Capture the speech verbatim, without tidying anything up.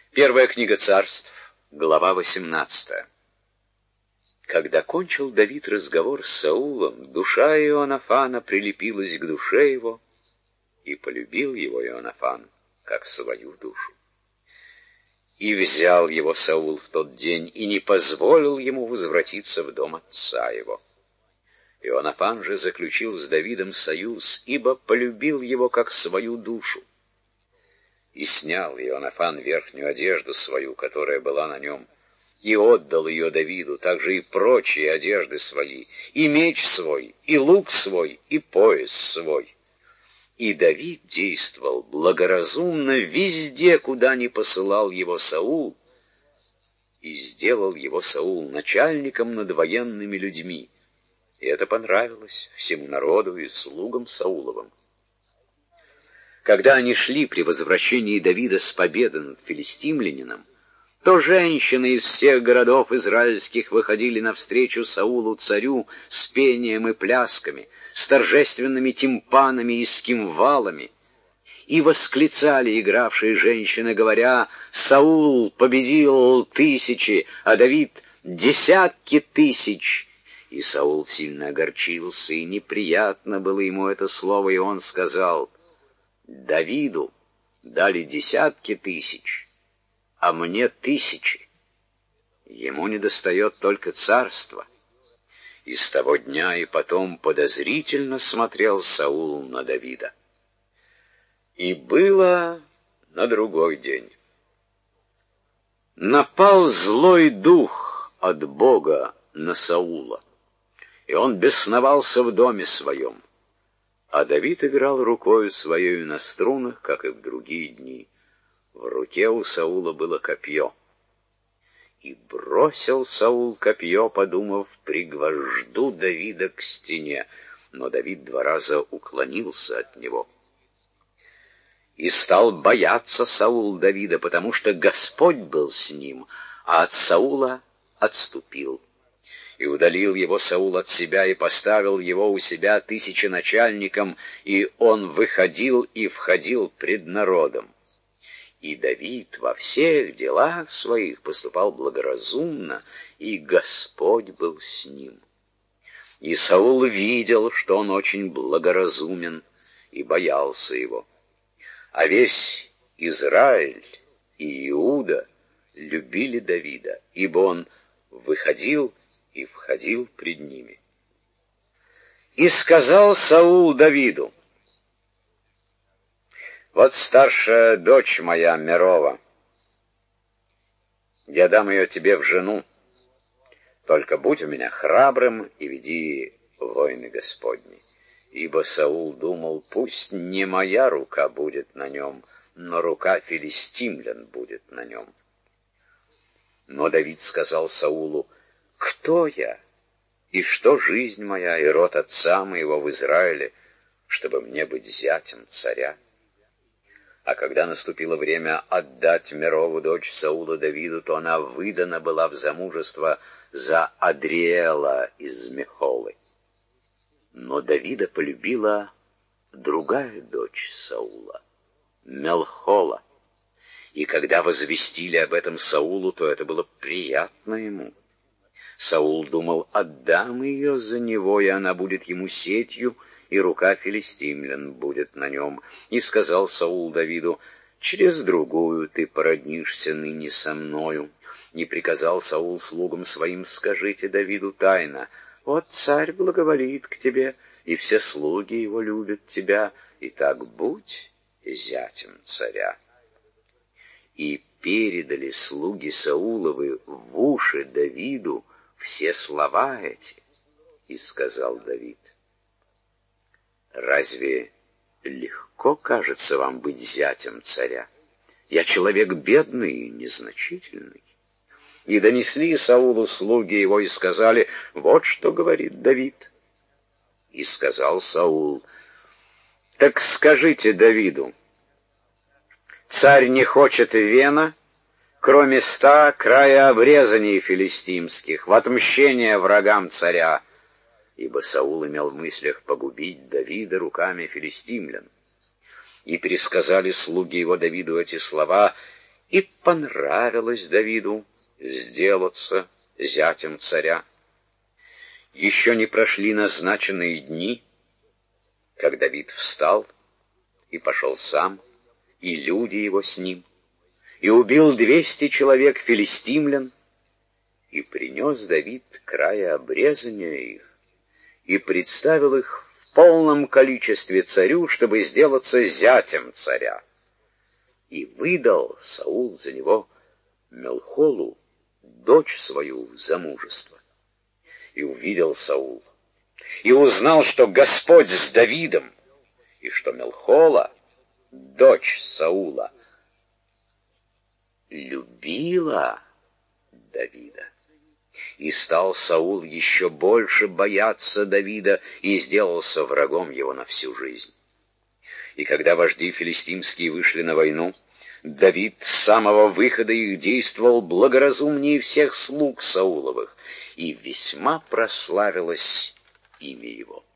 Первая книга Царств, глава восемнадцатая. Когда кончил Давид разговор с Саулом, душа Иоанафана прилепилась к душе его, и полюбил его Иоанафан, как свою душу. И взял его Саул в тот день, и не позволил ему возвратиться в дом отца его. Иоанафан же заключил с Давидом союз, ибо полюбил его, как свою душу. И снял Иоанафан верхнюю одежду свою, которая была на нем, и отдал ее Давиду, также и прочие одежды свои, и меч свой, и лук свой, и пояс свой. И Давид действовал благоразумно везде, куда ни посылал его Саул, и сделал его Саул начальником над военными людьми. И это понравилось всему народу и слугам Сауловым. Когда они шли при возвращении Давида с победы над филистимлянином, то женщины из всех городов израильских выходили навстречу Саулу царю с пением и плясками, с торжественными тимпанами и с кимвалами, и восклицали игравшие женщины, говоря: «Саул победил тысячи, а Давид — десятки тысяч». И Саул сильно огорчился, и неприятно было ему это слово, и он сказал: «Давиду дали десятки тысяч, а мне тысячи. Ему недостает только царства». И с того дня и потом подозрительно смотрел Саул на Давида. И было на другой день. Напал злой дух от Бога на Саула, и он бесновался в доме своем. А Давид играл рукою своею на струнах, как и в другие дни. В руке у Саула было копье. И бросил Саул копье, подумав, пригвожду Давида к стене, но Давид два раза уклонился от него. И стал бояться Саул Давида, потому что Господь был с ним, а от Саула отступил. И удалил его Саул от себя, и поставил его у себя тысяченачальником, и он выходил и входил пред народом. И Давид во всех делах своих поступал благоразумно, и Господь был с ним. И Саул видел, что он очень благоразумен, и боялся его. А весь Израиль и Иуда любили Давида, ибо он выходил и входил пред ними. И сказал Саул Давиду: «Вот старшая дочь моя Мерова, я дам ее тебе в жену, только будь у меня храбрым и веди войны Господни». Ибо Саул думал: пусть не моя рука будет на нем, но рука филистимлян будет на нем. Но Давид сказал Саулу: «Кто я, и что жизнь моя, и род отца моего в Израиле, чтобы мне быть зятем царя?» А когда наступило время отдать Мерову, дочь Саула, Давиду, то она выдана была в замужество за Адриэла из Мехолы. Но Давида полюбила другая дочь Саула, Мелхола. И когда возвестили об этом Саулу, то это было приятно ему. Саул думал: отдам ее за него, и она будет ему сетью, и рука филистимлян будет на нем. И сказал Саул Давиду: через другую ты породнишься ныне со мною. И приказал Саул слугам своим: скажите Давиду тайно: вот царь благоволит к тебе, и все слуги его любят тебя, и так будь зятем царя. И передали слуги Сауловы в уши Давиду все слова эти. И сказал Давид: разве легко кажется вам быть зятем царя? Я человек бедный и незначительный. И донесли Саулу слуги его и сказали: вот что говорит Давид. И сказал Саул: так скажите Давиду: царь не хочет вена, кроме ста края обрезаний филистимских, в отмщение врагам царя, ибо Саул имел в мыслях погубить Давида руками филистимлян. И пересказали слуги его Давиду эти слова, И понравилось Давиду сделаться зятем царя. Еще не прошли назначенные дни, как Давид встал и пошел сам, и люди его с ним, и убил двести человек филистимлян, и принес Давид края обрезания их, и представил их в полном количестве царю, чтобы сделаться зятем царя. И выдал Саул за него Мелхолу, дочь свою, в замужество. И увидел Саул, и узнал, что Господь с Давидом, и что Мелхола, дочь Саула, любила Давида. И стал Саул еще больше бояться Давида и сделался врагом его на всю жизнь. И когда вожди филистимские вышли на войну, Давид с самого выхода их действовал благоразумнее всех слуг Сауловых, и весьма прославилось имя его.